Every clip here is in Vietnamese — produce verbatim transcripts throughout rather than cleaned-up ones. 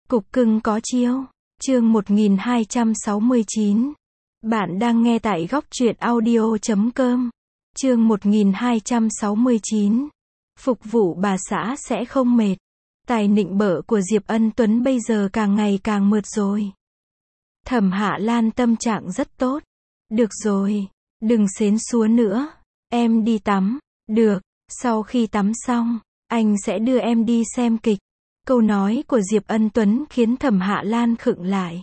Cục cưng có chiêu. Chương một nghìn hai trăm sáu mươi chín. Bạn đang nghe tại góc truyện audio chấm com. Chương một nghìn hai trăm sáu mươi chín. Phục vụ bà xã sẽ không mệt. Tài nịnh bợ của Diệp Ân Tuấn bây giờ càng ngày càng mượt rồi. Thẩm Hạ Lan tâm trạng rất tốt. Được rồi, đừng xến xúa nữa. Em đi tắm. Được, sau khi tắm xong, anh sẽ đưa em đi xem kịch. Câu nói của Diệp Ân Tuấn khiến Thẩm Hạ Lan khựng lại.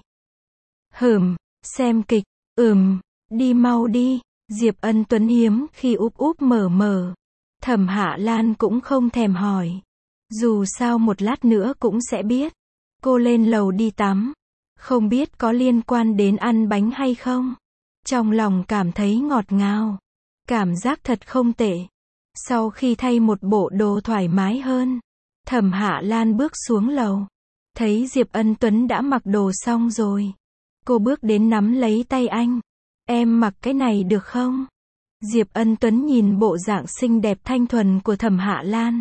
Hừm, xem kịch, ừm, đi mau đi. Diệp Ân Tuấn hiếm khi úp úp mở mở. Thẩm Hạ Lan cũng không thèm hỏi. Dù sao một lát nữa cũng sẽ biết. Cô lên lầu đi tắm. Không biết có liên quan đến ăn bánh hay không. Trong lòng cảm thấy ngọt ngào. Cảm giác thật không tệ. Sau khi thay một bộ đồ thoải mái hơn, Thẩm Hạ Lan bước xuống lầu. Thấy Diệp Ân Tuấn đã mặc đồ xong rồi. Cô bước đến nắm lấy tay anh. Em mặc cái này được không? Diệp Ân Tuấn nhìn bộ dạng xinh đẹp thanh thuần của Thẩm Hạ Lan.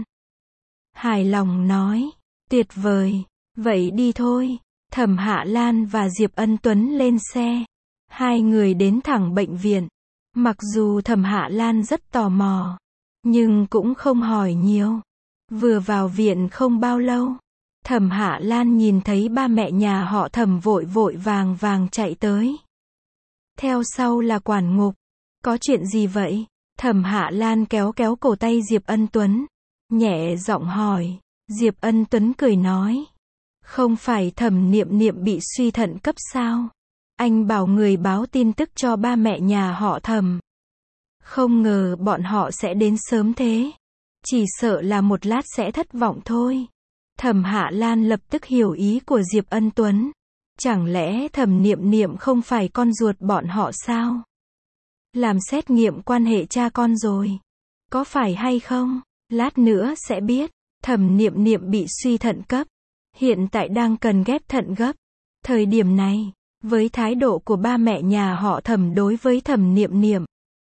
Hài lòng nói. Tuyệt vời. Vậy đi thôi. Thẩm Hạ Lan và Diệp Ân Tuấn lên xe. Hai người đến thẳng bệnh viện. Mặc dù Thẩm Hạ Lan rất tò mò, nhưng cũng không hỏi nhiều. Vừa vào viện không bao lâu, Thẩm Hạ Lan nhìn thấy ba mẹ nhà họ Thẩm vội vội vàng vàng chạy tới. Theo sau là quản ngục. Có chuyện gì vậy? Thẩm Hạ Lan kéo kéo cổ tay Diệp Ân Tuấn, nhẹ giọng hỏi. Diệp Ân Tuấn cười nói. Không phải Thẩm Niệm Niệm bị suy thận cấp sao? Anh bảo người báo tin tức cho ba mẹ nhà họ Thẩm. Không ngờ bọn họ sẽ đến sớm thế. Chỉ sợ là một lát sẽ thất vọng thôi. Thẩm Hạ Lan lập tức hiểu ý của Diệp Ân Tuấn. Chẳng lẽ Thẩm Niệm Niệm không phải con ruột bọn họ sao? Làm xét nghiệm quan hệ cha con rồi. Có phải hay không? Lát nữa sẽ biết. Thẩm Niệm Niệm bị suy thận cấp. Hiện tại đang cần ghép thận gấp. Thời điểm này, với thái độ của ba mẹ nhà họ Thẩm đối với Thẩm Niệm Niệm,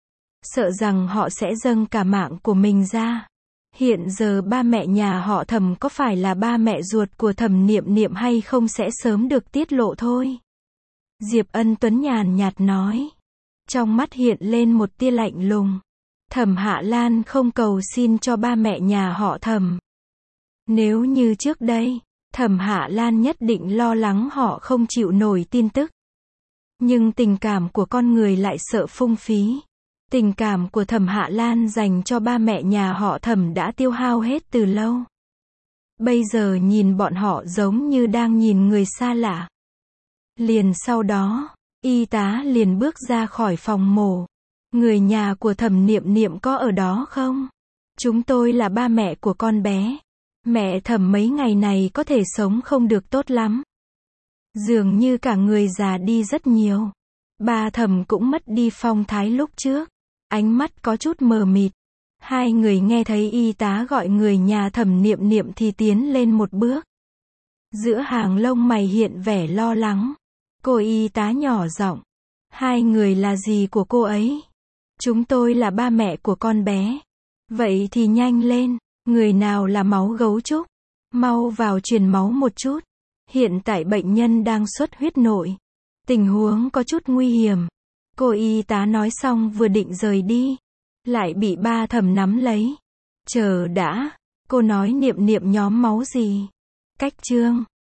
sợ rằng họ sẽ dâng cả mạng của mình ra. Hiện giờ ba mẹ nhà họ Thẩm có phải là ba mẹ ruột của Thẩm Niệm Niệm hay không sẽ sớm được tiết lộ thôi. Diệp Ân Tuấn nhàn nhạt nói. Trong mắt hiện lên một tia lạnh lùng. Thẩm Hạ Lan không cầu xin cho ba mẹ nhà họ Thẩm. Nếu như trước đây, Thẩm Hạ Lan nhất định lo lắng họ không chịu nổi tin tức. Nhưng tình cảm của con người lại sợ phung phí. Tình cảm của Thẩm Hạ Lan dành cho ba mẹ nhà họ Thẩm đã tiêu hao hết từ lâu. Bây giờ nhìn bọn họ giống như đang nhìn người xa lạ. Liền sau đó, y tá liền bước ra khỏi phòng mổ. Người nhà của Thẩm Niệm Niệm có ở đó không? Chúng tôi là ba mẹ của con bé. Mẹ Thẩm mấy ngày này có thể sống không được tốt lắm. Dường như cả người già đi rất nhiều. Ba Thẩm cũng mất đi phong thái lúc trước. Ánh mắt có chút mờ mịt. Hai người nghe thấy y tá gọi người nhà Thẩm Niệm Niệm thì tiến lên một bước. Giữa hàng lông mày hiện vẻ lo lắng. Cô y tá nhỏ giọng. Hai người là gì của cô ấy? Chúng tôi là ba mẹ của con bé. Vậy thì nhanh lên. Người nào là máu gấu trúc? Mau vào truyền máu một chút. Hiện tại bệnh nhân đang xuất huyết nội. Tình huống có chút nguy hiểm. Cô y tá nói xong vừa định rời đi. Lại bị ba Thẩm nắm lấy. Chờ đã. Cô nói Niệm Niệm nhóm máu gì? Cách chương.